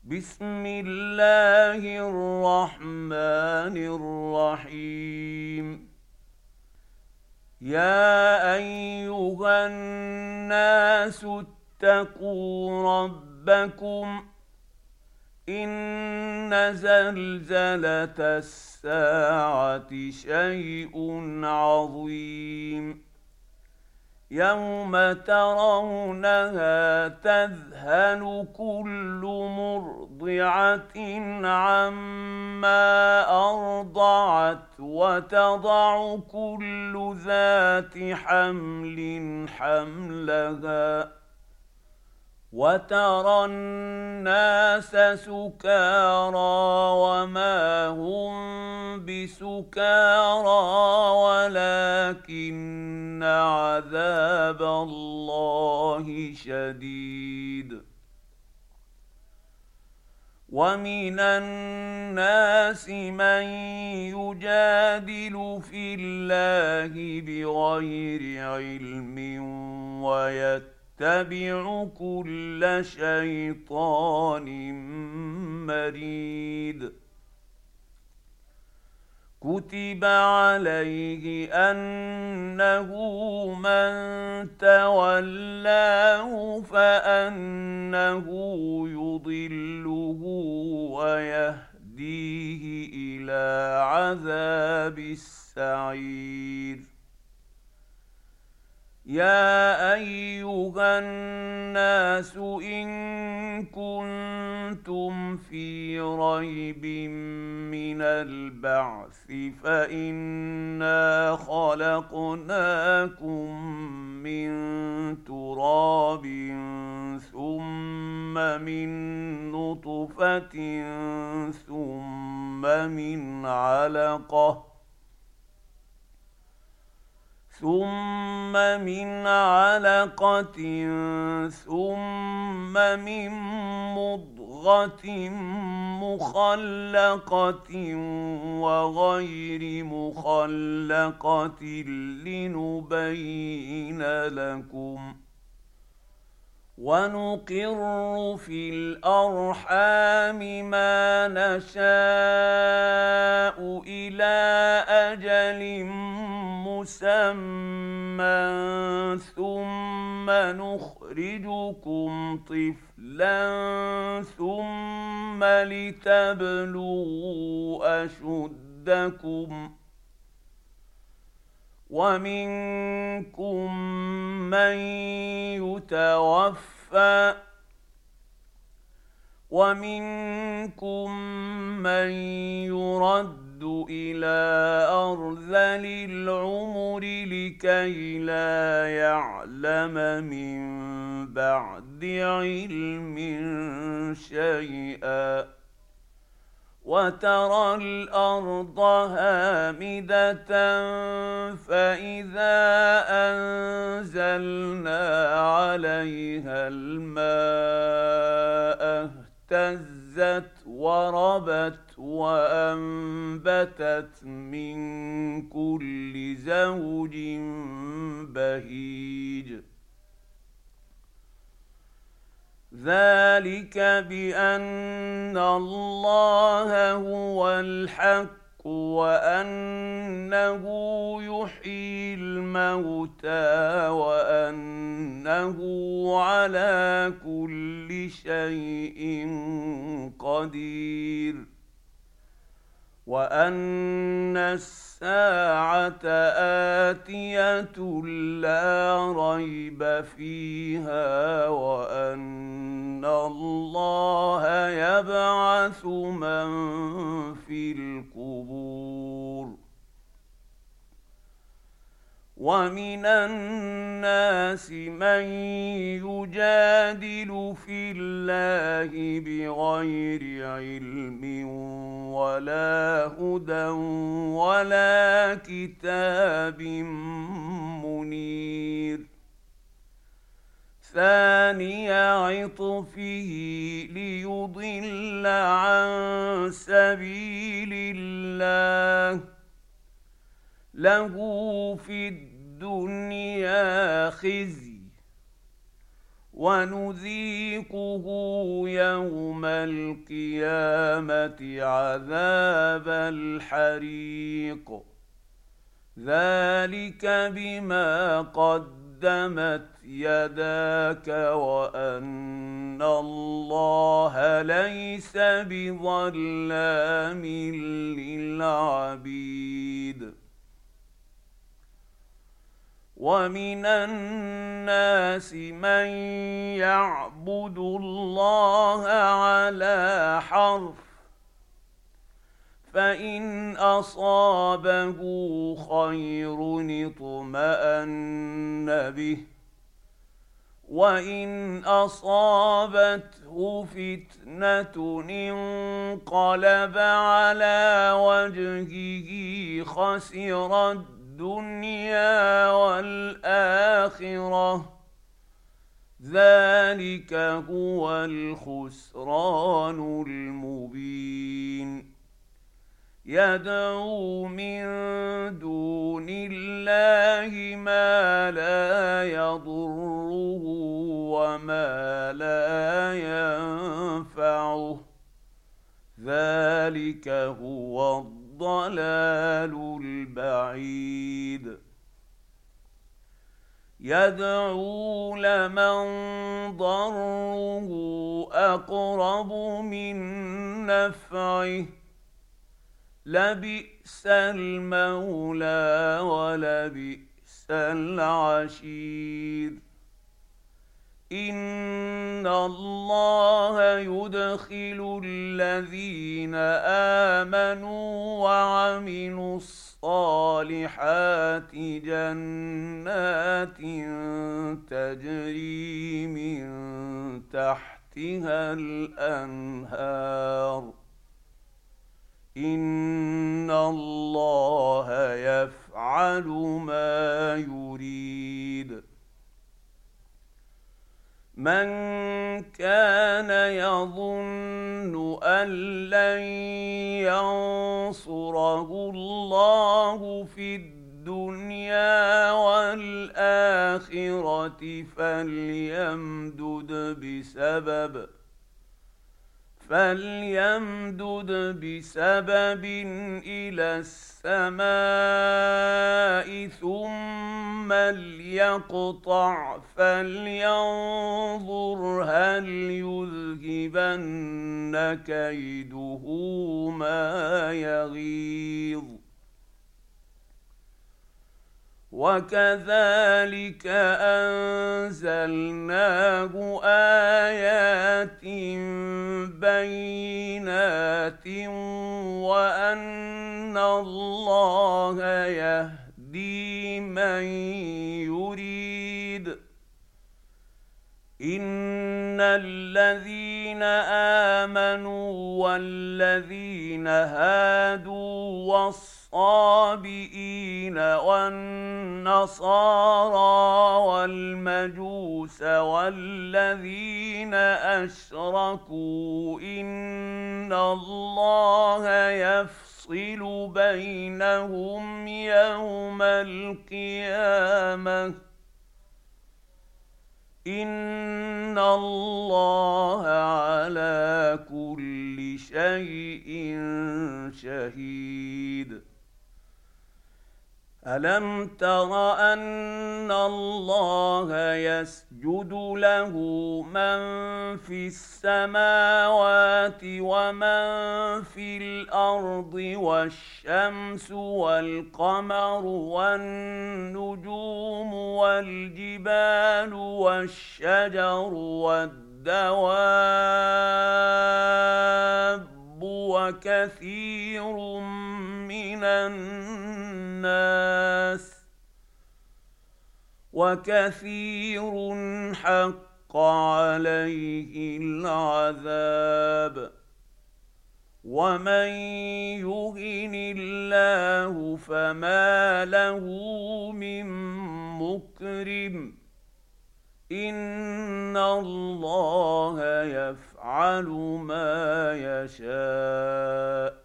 بسم الله الرحمن الرحيم. يا أيها الناس اتقوا ربكم، إن زلزلة الساعة شيء عظيم. يوم ترونها تذهل كل مرضعة عما أرضعت وتضع كل ذات حمل حملها، وترى الناس سكارى وما هم بسكارى ولكن عذاب الله شديد. ومن الناس من يجادل في الله بغير علم ويتبع كل شيطان مريد. كتب عليه أنه من تولاه فأنه يضله ويهديه إلى عذاب السعير. يا أيها الناس إن كنتم في ريب من البعث فإنا خلقناكم من تراب ثم من نطفة ثم من علقة ثم من مضغة مخلقة وغير مخلقة لنبين لكم. ونقر في الأرحام ما نشاء إلى أجل مسمى ثم نخرجكم طفلا ثم لتبلغوا أشدكم. ومنكم من يتوفى ومنكم من يرد إلى أرذل العمر لكي لا يعلم من بعد علم شيئا. وترى الأرض هامدة فإذا أنزلنا عليها الماء اهتزت وربت وأنبتت من كل زوج بهيج. ذلك بأن الله هو الحق وأنه يحيي الموتى وأنه على كل شيء قدير، وأن الساعة آتية لا ريب فيها وأن الله يبعث من في القبور. ومن الناس من يجادل في الله بغير علم ولا هدى ولا كتاب منير. ثاني عطفه ليضل عن سبيل الله، له في الدنيا خزي ونذيقه يوم القيامة عذاب الحريق ذلك بما قدمت يداك وأن الله ليس بظلام للعبيد ومن الناس من يعبد الله على حرف فإن أصابه خير اطمأن به وإن أصابته فتنة انقلب على وجهه خسر الدنيا والآخرة ذلك هو الخسران المبين يدعو من دون الله ما لا يضره وما لا ينفعه ذلك هو الضلال البعيد يدعو لمن ضره أقرب من نفعه لبئس المولى ولبئس العشير إن الله يدخل الذين آمنوا وعملوا الصالحات جنات تجري من تحتها الأنهار إن الله يفعل ما يريد من كان يظن أن لن ينصره الله في الدنيا والآخرة فليمدد بسبب إلى السماء ثم ليقطع فلينظر هل يذهبن كيده ما يغيظ وكذلك أنزلناه آيات بينات وأن الله يهدي من يريد إن الذين آمنوا والذين هادوا والصابئين والنصارى والمجوس والذين أشركوا إن الله يفصل بينهم يوم القيامة إن الله على كل شيء شهيد ألم تر أن الله يسجد له من في السماوات ومن في الأرض والشمس والقمر والنجوم والجبال والشجر والدواب وكثير من الناس وكثير حق عليه العذاب ومن يهن الله فما له من مكرم إن الله يفعل ما يشاء